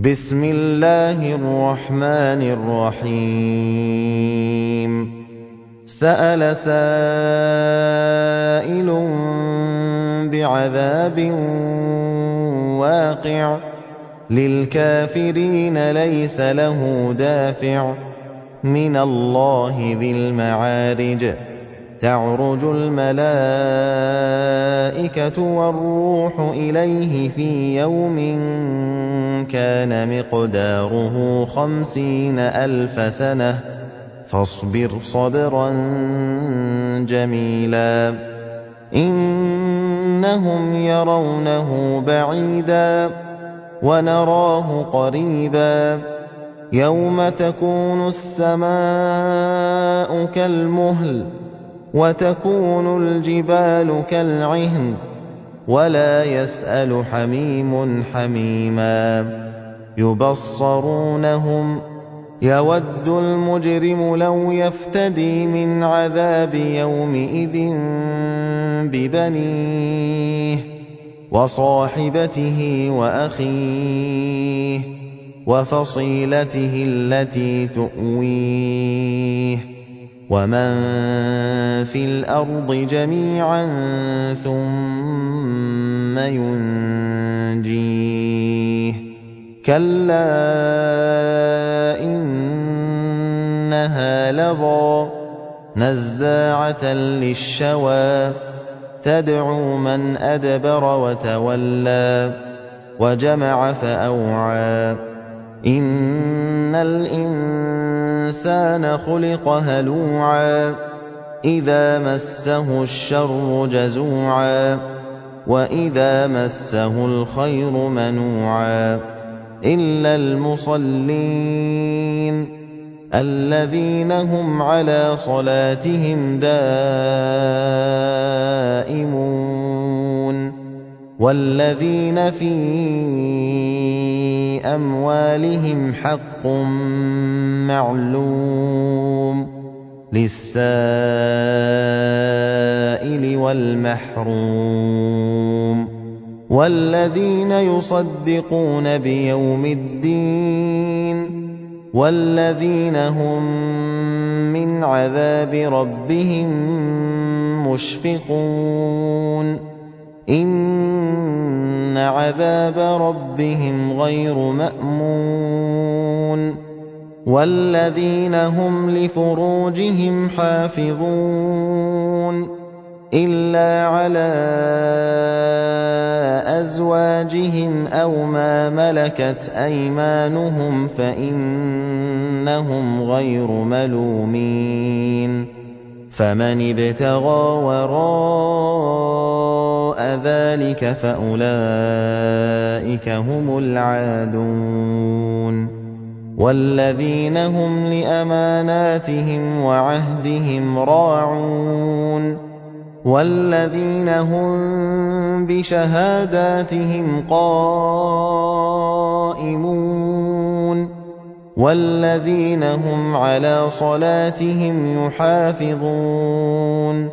بسم الله الرحمن الرحيم سأل سائل بعذاب واقع للكافرين ليس له دافع من الله ذي المعارج تعرج الملائكة والروح إليه في يوم كان مقداره 50,000 سنة فاصبر صبرا جميلا إنهم يرونه بعيدا ونراه قريبا يوم تكون السماء كالمهل وتكون الجبال كالعهن ولا يسأل حميم حميما يبصرونهم يود المجرم لو يفتدي من عذاب يومئذ ببنيه وصاحبته وأخيه وفصيلته التي تؤويه ومن في الأرض جميعا ثم ينجيه كلا إنها لظى نزاعة للشوى تدعو من أدبر وتولى وجمع فأوعى إن الإنسان خلق هلوعا إذا مسه الشر جزوعا وإذا مسه الخير منوعا إلا المصلين الذين هم على صلاتهم دائمون والذين في أموالهم حق معلوم للسائل والمحروم والذين يصدقون بيوم الدين والذين هم من عذاب ربهم مشفقون إن عذاب ربهم غير مأمون والذين هم لفروجهم حافظون إلا على أزواجهم أو ما ملكت أيمانهم فإنهم غير ملومين فمن ابتغى وراء ذلك فأولئك هم العادون والذين هم لأماناتهم وعهدهم راعون والذين هم بشهاداتهم قائمون والذين هم على صلاتهم يحافظون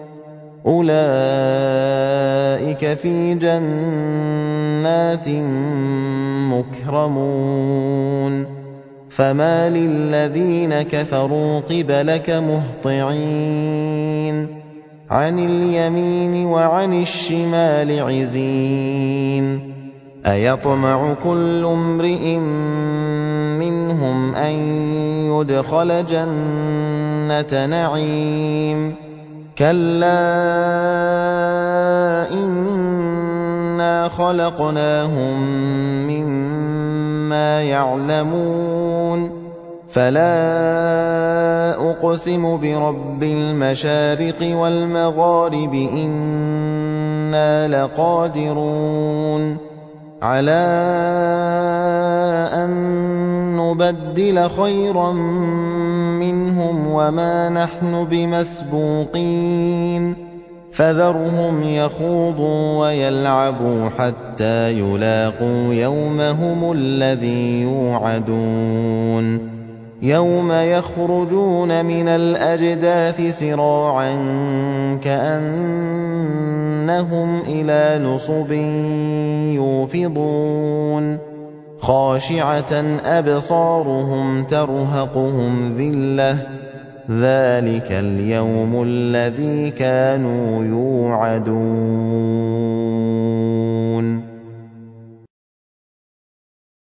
أولئك في جنات مكرمون فما للذين كفروا قبلك مهطعين عن اليمين وعن الشمال عزين أيطمع كل امرئ منهم أن يدخل جنة نعيم كلا إنا خلقناهم مما يعلمون فلا أقسم برب المشارق والمغارب إنا لقادرون على أن نبدل خيرا منهم وما نحن بمسبوقين فذرهم يخوضوا ويلعبوا حتى يلاقوا يومهم الذي يوعدون يوم يخرجون من الأجداث سراعا كأنهم إلى نصب يوفضون خَاشِعَةً أَبْصَارُهُمْ تَرْهَقُهُمْ ذِلَّةٌ ۚ ذَٰلِكَ الْيَوْمُ الَّذِي كَانُوا يُوعَدُونَ